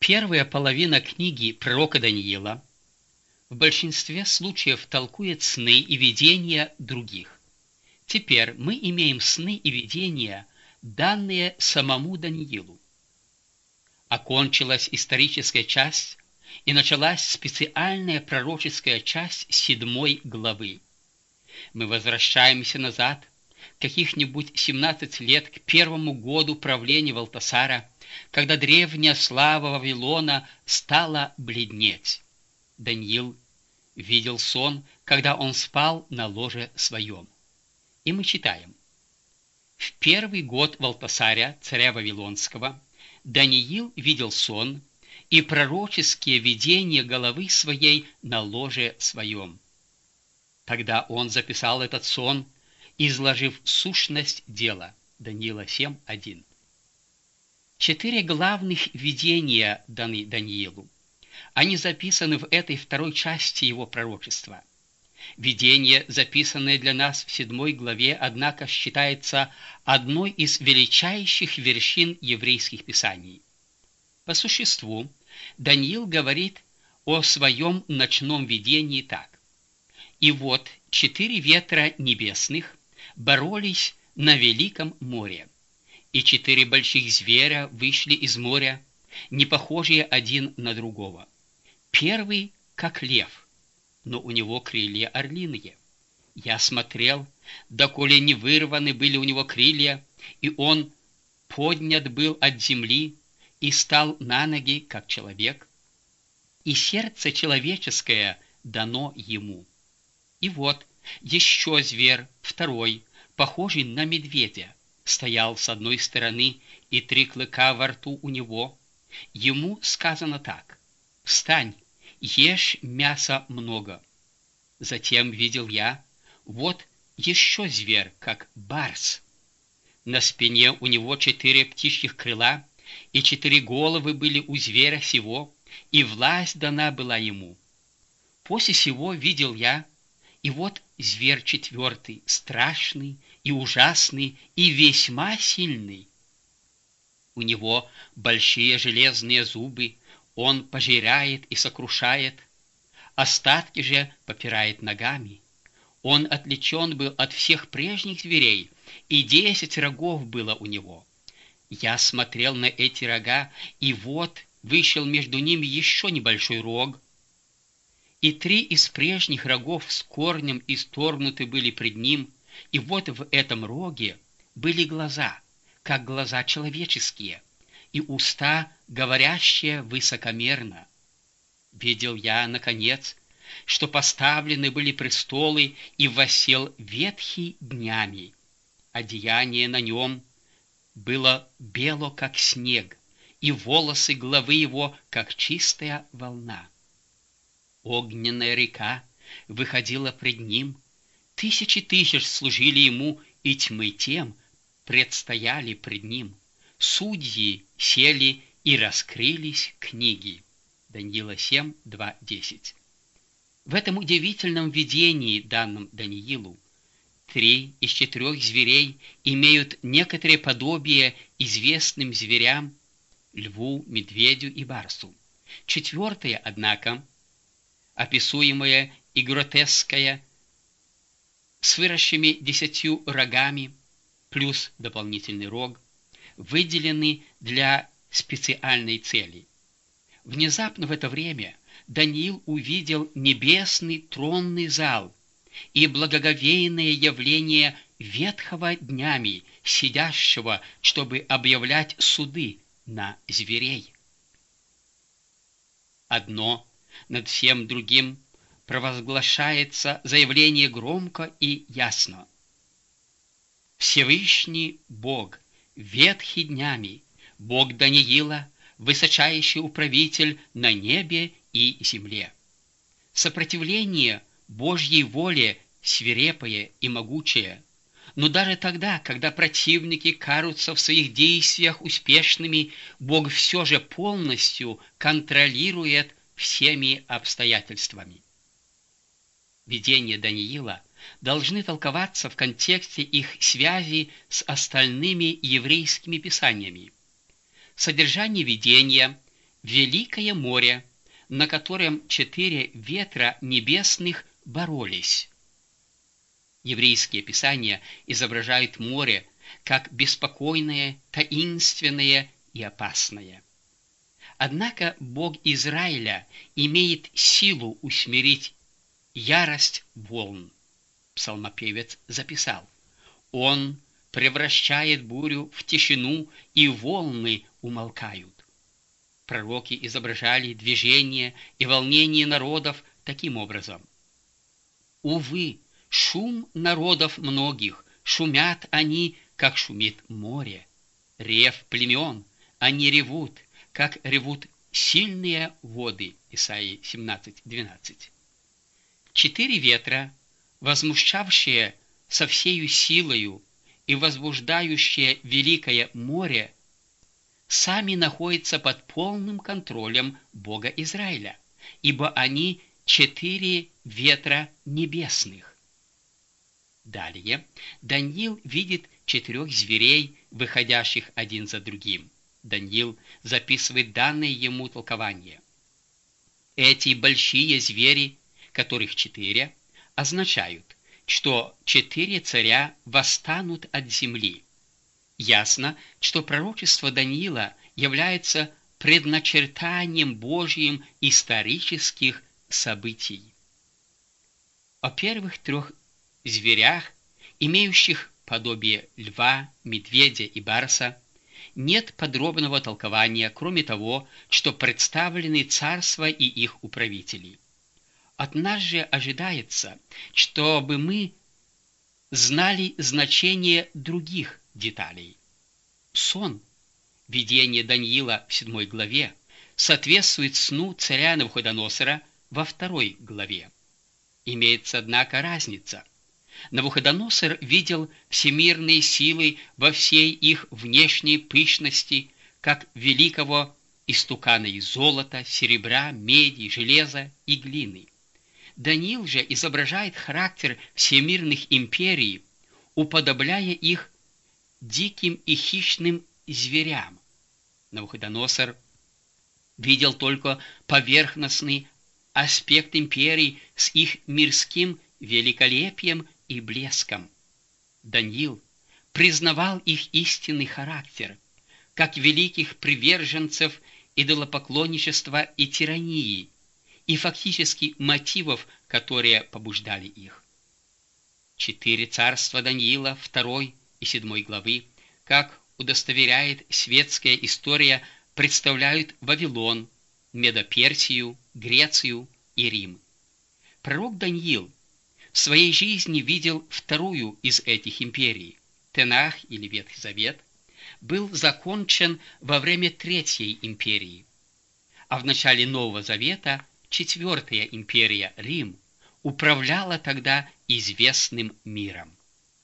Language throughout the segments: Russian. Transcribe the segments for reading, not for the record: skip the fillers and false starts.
Первая половина книги пророка Даниила в большинстве случаев толкует сны и видения других. Теперь мы имеем сны и видения, данные самому Даниилу. Окончилась историческая часть, и началась специальная пророческая часть 7 главы. Мы возвращаемся назад, каких-нибудь 17 лет к первому году правления Валтасара, когда древняя слава Вавилона стала бледнеть. Даниил видел сон, когда он спал на ложе своем. И мы читаем: «В первый год Валтасаря, царя Вавилонского, Даниил видел сон и пророческие видения головы своей на ложе своем. Тогда он записал этот сон, изложив сущность дела». Даниила 7:1. 4 главных видения даны Даниилу. Они записаны в этой второй части его пророчества. Видение, записанное для нас в 7 главе, однако считается одной из величайших вершин еврейских писаний. По существу, Даниил говорит о своем ночном видении так: «И вот 4 ветра небесных боролись на великом море, и 4 больших зверя вышли из моря, не похожие один на другого. Первый, как лев, но у него крылья орлиные. Я смотрел, доколе не вырваны были у него крылья, и он поднят был от земли и стал на ноги, как человек, и сердце человеческое дано ему. И вот еще зверь, второй, похожий на медведя, стоял с одной стороны, и 3 клыка во рту у него. Ему сказано так: «Встань, ешь мяса много». Затем видел я, вот еще зверь, как барс. На спине у него 4 птичьих крыла, и 4 головы были у зверя сего, и власть дана была ему. После сего видел я, и вот зверь 4, страшный и ужасный, и весьма сильный. У него большие железные зубы, он пожирает и сокрушает, остатки же попирает ногами. Он отличен был от всех прежних зверей, и 10 рогов было у него. Я смотрел на эти рога, и вот вышел между ними еще небольшой рог, и 3 из прежних рогов с корнем исторгнуты были пред ним, и вот в этом роге были глаза, как глаза человеческие, и уста, говорящие высокомерно. Видел я, наконец, что поставлены были престолы, и воссел ветхий днями. Одеяние на нем было бело, как снег, и волосы головы его, как чистая волна. Огненная река выходила пред ним, 1000 тысяч служили ему, и тьмы тем предстояли пред ним. Судьи сели, и раскрылись книги. Даниила 7, 2, 10. В этом удивительном видении, данном Даниилу, 3 из 4 зверей имеют некоторое подобие известным зверям, льву, медведю и барсу. 4, однако, описуемое и гротеское, с выросшими 10 рогами, плюс дополнительный рог, выделены для специальной цели. Внезапно в это время Даниил увидел небесный тронный зал и благоговейное явление ветхого днями, сидящего, чтобы объявлять суды на зверей. Одно над всем другим провозглашается заявление громко и ясно: Всевышний Бог, ветхий днями, Бог Даниила, высочайший управитель на небе и земле. Сопротивление Божьей воле свирепое и могучее, но даже тогда, когда противники кажутся в своих действиях успешными, Бог все же полностью контролирует всеми обстоятельствами. Видения Даниила должны толковаться в контексте их связи с остальными еврейскими писаниями. Содержание видения великое море, на котором 4 ветра небесных боролись. Еврейские писания изображают море как беспокойное, таинственное и опасное. Однако Бог Израиля имеет силу усмирить ярость волн. Псалмопевец записал: «Он превращает бурю в тишину, и волны умолкают». Пророки изображали движение и волнение народов таким образом: «Увы, шум народов многих, шумят они, как шумит море. Рев племен, они ревут, как ревут сильные воды». Исаии 17:12. 4 ветра, возмущавшие со всею силою и возбуждающие великое море, сами находятся под полным контролем Бога Израиля, ибо они 4 ветра небесных. Далее Даниил видит 4 зверей, выходящих один за другим. Даниил записывает данное ему толкование. Эти большие звери, которых 4, означают, что 4 царя восстанут от земли. Ясно, что пророчество Даниила является предначертанием Божьим исторических событий. О первых 3 зверях, имеющих подобие льва, медведя и барса, нет подробного толкования, кроме того, что представлены царства и их управители. От нас же ожидается, чтобы мы знали значение других деталей. Сон, видение Даниила в 7 главе, соответствует сну царя Навуходоносора во 2 главе. Имеется, однако, разница. Навуходоносор видел всемирные силы во всей их внешней пышности, как великого истукана из золота, серебра, меди, железа и глины. Даниил же изображает характер всемирных империй, уподобляя их диким и хищным зверям. Навуходоносор видел только поверхностный аспект империй с их мирским великолепием и блеском. Даниил признавал их истинный характер, как великих приверженцев идолопоклонничества и тирании, и фактически мотивов, которые побуждали их. 4 царства Даниила 2 и 7 главы, как удостоверяет светская история, представляют Вавилон, Медоперсию, Грецию и Рим. Пророк Даниил в своей жизни видел 2 из этих империй. Тенах или Ветхий Завет был закончен во время 3 империи, а в начале Нового Завета 4 империя, Рим, управляла тогда известным миром.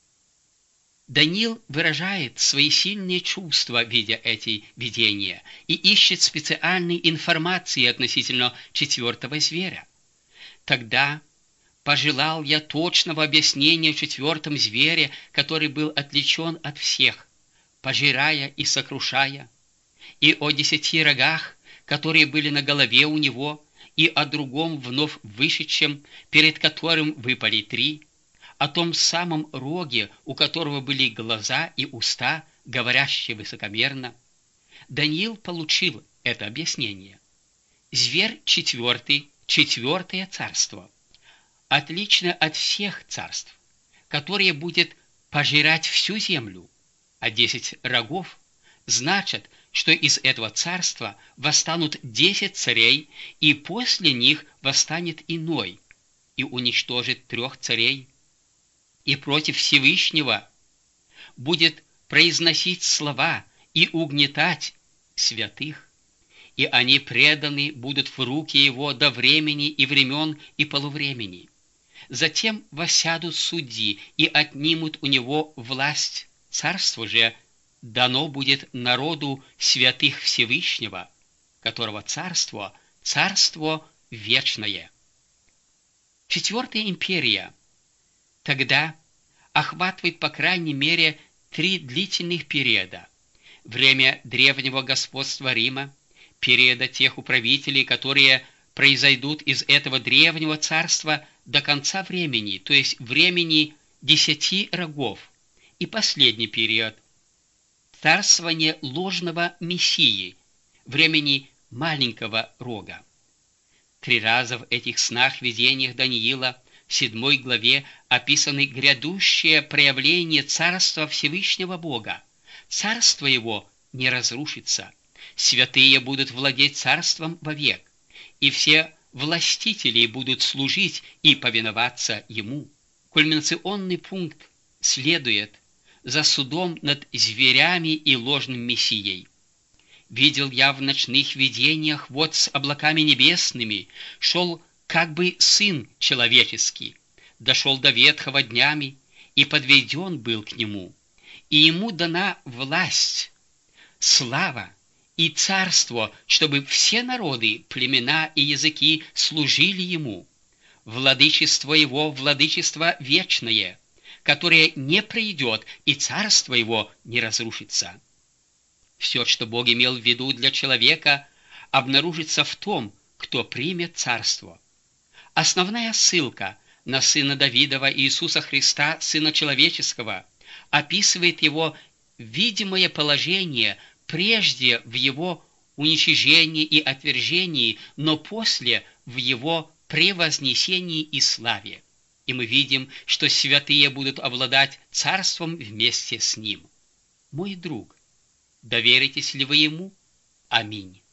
Даниил выражает свои сильные чувства, видя эти видения, и ищет специальной информации относительно 4 зверя. Тогда пожелал я точного объяснения в 4 звере, который был отличен от всех, пожирая и сокрушая, и о 10 рогах, которые были на голове у него, и о другом вновь вышедшем, перед которым выпали 3, о том самом роге, у которого были глаза и уста, говорящие высокомерно. Даниил получил это объяснение. Зверь 4, 4 царство, отлично от всех царств, которое будет пожирать всю землю, а 10 рогов значат, что из этого царства восстанут 10 царей, и после них восстанет иной, и уничтожит 3 царей, и против Всевышнего будет произносить слова и угнетать святых, и они преданы будут в руки его до времени и времен и полувремени. Затем воссядут судьи и отнимут у него власть. Царство же дано будет народу святых Всевышнего, которого царство вечное. 4 империя тогда охватывает по крайней мере 3 длительных периода: время древнего господства Рима, периода тех управителей, которые произойдут из этого древнего царства до конца времени, то есть времени 10 рогов, и последний период – царствование ложного мессии, времени маленького рога. 3 раза в этих снах-видениях Даниила в 7 главе описаны грядущее проявление царства Всевышнего Бога. Царство его не разрушится. Святые будут владеть царством вовек, и все властители будут служить и повиноваться ему. Кульминационный пункт следует за судом над зверями и ложным мессией. Видел я в ночных видениях, вот с облаками небесными шел как бы Сын человеческий, дошел до ветхого днями и подведен был к нему, и ему дана власть, слава и царство, чтобы все народы, племена и языки служили ему. Владычество его – владычество вечное, которое не пройдет, и царство его не разрушится. Все, что Бог имел в виду для человека, обнаружится в том, кто примет царство. Основная ссылка на Сына Давидова Иисуса Христа, Сына Человеческого, описывает его видимое положение прежде в его уничижении и отвержении, но после в его превознесении и славе. И мы видим, что святые будут обладать царством вместе с ним. Мой друг, доверитесь ли вы ему? Аминь.